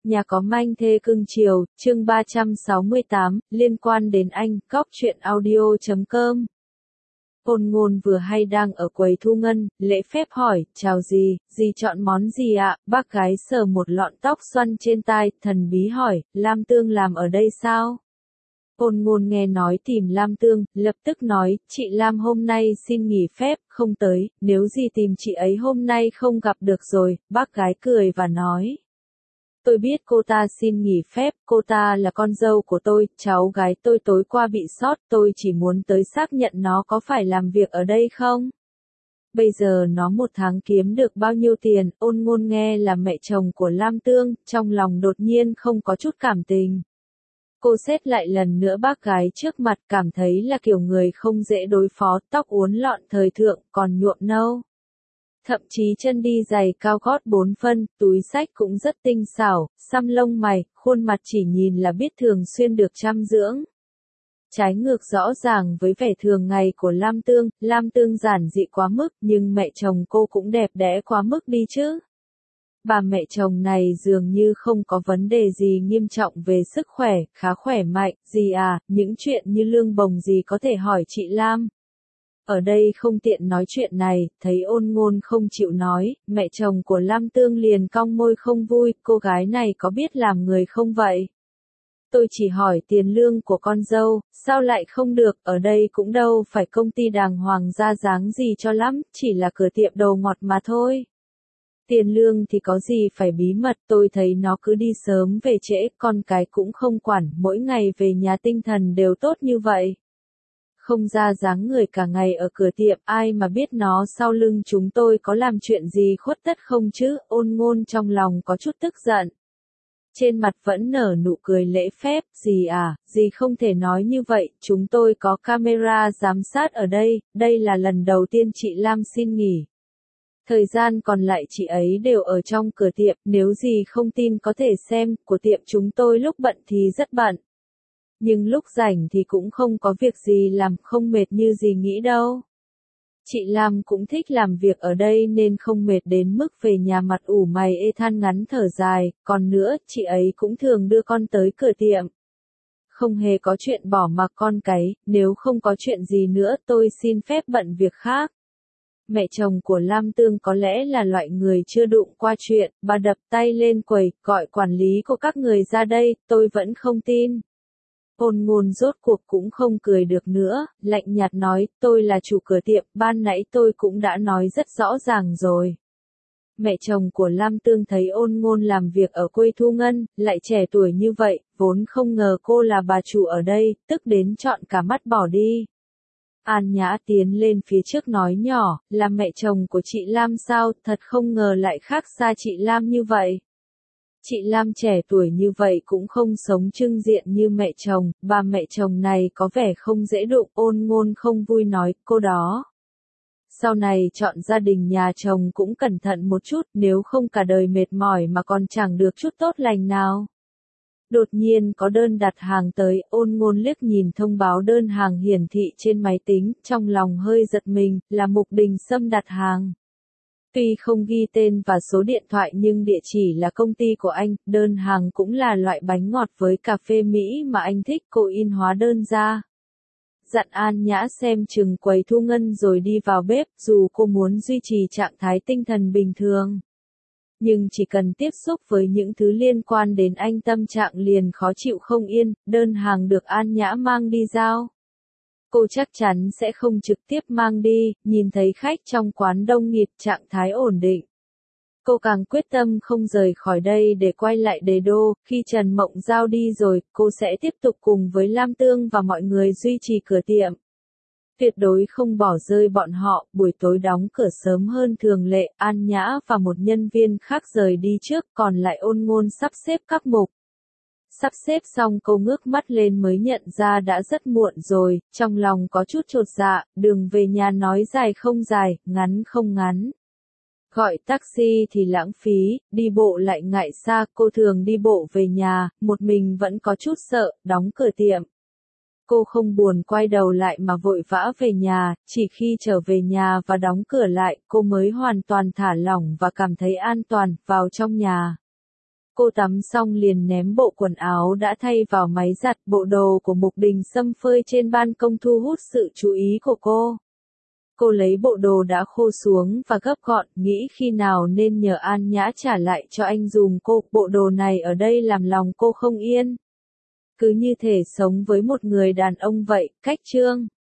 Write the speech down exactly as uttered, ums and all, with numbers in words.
Nhà có manh thê cưng chiều, chương ba trăm sáu mươi tám, liên quan đến anh, góc truyện audio chấm com. Ôn Ngôn vừa hay đang ở quầy thu ngân, lễ phép hỏi, chào dì, dì chọn món gì ạ? Bác gái sờ một lọn tóc xoăn trên tai, thần bí hỏi, Lam Tương làm ở đây sao? Ôn Ngôn nghe nói tìm Lam Tương, lập tức nói, chị Lam hôm nay xin nghỉ phép, không tới, nếu dì tìm chị ấy hôm nay không gặp được rồi. Bác gái cười và nói. Tôi biết cô ta xin nghỉ phép, cô ta là con dâu của tôi, cháu gái tôi tối qua bị sốt, tôi chỉ muốn tới xác nhận nó có phải làm việc ở đây không? Bây giờ nó một tháng kiếm được bao nhiêu tiền? Ôn Ngôn nghe là mẹ chồng của Lam Tương, trong lòng đột nhiên không có chút cảm tình. Cô xét lại lần nữa bác gái trước mặt, cảm thấy là kiểu người không dễ đối phó, tóc uốn lọn thời thượng, còn nhuộm nâu. Thậm chí chân đi giày cao gót bốn phân, túi xách cũng rất tinh xảo, xăm lông mày, khuôn mặt chỉ nhìn là biết thường xuyên được chăm dưỡng. Trái ngược rõ ràng với vẻ thường ngày của Lam Tương, Lam Tương giản dị quá mức, nhưng mẹ chồng cô cũng đẹp đẽ quá mức đi chứ. Bà mẹ chồng này dường như không có vấn đề gì nghiêm trọng về sức khỏe, khá khỏe mạnh, gì à, những chuyện như lương bồng gì có thể hỏi chị Lam. Ở đây không tiện nói chuyện này, thấy Ôn Ngôn không chịu nói, mẹ chồng của Lam Tương liền cong môi không vui, cô gái này có biết làm người không vậy? Tôi chỉ hỏi tiền lương của con dâu, sao lại không được, ở đây cũng đâu phải công ty đàng hoàng ra dáng gì cho lắm, chỉ là cửa tiệm đồ ngọt mà thôi. Tiền lương thì có gì phải bí mật, tôi thấy nó cứ đi sớm về trễ, con cái cũng không quản, mỗi ngày về nhà tinh thần đều tốt như vậy. Không ra dáng người cả ngày ở cửa tiệm, ai mà biết nó sau lưng chúng tôi có làm chuyện gì khuất tất không chứ? Ôn Ngôn trong lòng có chút tức giận. Trên mặt vẫn nở nụ cười lễ phép, dì à, dì không thể nói như vậy, chúng tôi có camera giám sát ở đây, đây là lần đầu tiên chị Lam xin nghỉ. Thời gian còn lại chị ấy đều ở trong cửa tiệm, nếu dì không tin có thể xem, của tiệm chúng tôi lúc bận thì rất bận. Nhưng lúc rảnh thì cũng không có việc gì làm, không mệt như gì nghĩ đâu. Chị Lam cũng thích làm việc ở đây nên không mệt đến mức về nhà mặt ủ mày ê than ngắn thở dài, còn nữa, chị ấy cũng thường đưa con tới cửa tiệm. Không hề có chuyện bỏ mặc con cái, nếu không có chuyện gì nữa tôi xin phép bận việc khác. Mẹ chồng của Lam Tương có lẽ là loại người chưa đụng qua chuyện, bà đập tay lên quầy, gọi quản lý của các người ra đây, tôi vẫn không tin. Ôn Ngôn rốt cuộc cũng không cười được nữa, lạnh nhạt nói, tôi là chủ cửa tiệm, ban nãy tôi cũng đã nói rất rõ ràng rồi. Mẹ chồng của Lam Tương thấy Ôn Ngôn làm việc ở quầy thu ngân, lại trẻ tuổi như vậy, vốn không ngờ cô là bà chủ ở đây, tức đến trọn cả mắt bỏ đi. An Nhã tiến lên phía trước nói nhỏ, là mẹ chồng của chị Lam sao, thật không ngờ lại khác xa chị Lam như vậy. Chị Lam trẻ tuổi như vậy cũng không sống trưng diện như mẹ chồng, bà mẹ chồng này có vẻ không dễ đụng, Ôn Ngôn không vui nói, cô đó. Sau này chọn gia đình nhà chồng cũng cẩn thận một chút, nếu không cả đời mệt mỏi mà còn chẳng được chút tốt lành nào. Đột nhiên có đơn đặt hàng tới, Ôn Ngôn liếc nhìn thông báo đơn hàng hiển thị trên máy tính, trong lòng hơi giật mình, là Mục Đình Sâm đặt hàng. Tuy không ghi tên và số điện thoại nhưng địa chỉ là công ty của anh, đơn hàng cũng là loại bánh ngọt với cà phê Mỹ mà anh thích, cô in hóa đơn ra. Dặn An Nhã xem chừng quầy thu ngân rồi đi vào bếp, dù cô muốn duy trì trạng thái tinh thần bình thường. Nhưng chỉ cần tiếp xúc với những thứ liên quan đến anh tâm trạng liền khó chịu không yên, đơn hàng được An Nhã mang đi giao. Cô chắc chắn sẽ không trực tiếp mang đi, nhìn thấy khách trong quán đông nghịt, trạng thái ổn định. Cô càng quyết tâm không rời khỏi đây để quay lại Đế Đô, khi Trần Mộng Giao đi rồi, cô sẽ tiếp tục cùng với Lam Tương và mọi người duy trì cửa tiệm. Tuyệt đối không bỏ rơi bọn họ, buổi tối đóng cửa sớm hơn thường lệ, An Nhã và một nhân viên khác rời đi trước, còn lại Ôn Ngôn sắp xếp các mục. Sắp xếp xong cô ngước mắt lên mới nhận ra đã rất muộn rồi, trong lòng có chút chột dạ, đường về nhà nói dài không dài, ngắn không ngắn. Gọi taxi thì lãng phí, đi bộ lại ngại xa, cô thường đi bộ về nhà, một mình vẫn có chút sợ, đóng cửa tiệm. Cô không buồn quay đầu lại mà vội vã về nhà, chỉ khi trở về nhà và đóng cửa lại, cô mới hoàn toàn thả lỏng và cảm thấy an toàn, vào trong nhà. Cô tắm xong liền ném bộ quần áo đã thay vào máy giặt, bộ đồ của Mục Đình Sâm phơi trên ban công thu hút sự chú ý của cô. Cô lấy bộ đồ đã khô xuống và gấp gọn, nghĩ khi nào nên nhờ An Nhã trả lại cho anh dùm cô, bộ đồ này ở đây làm lòng cô không yên. Cứ như thể sống với một người đàn ông vậy, cách trương.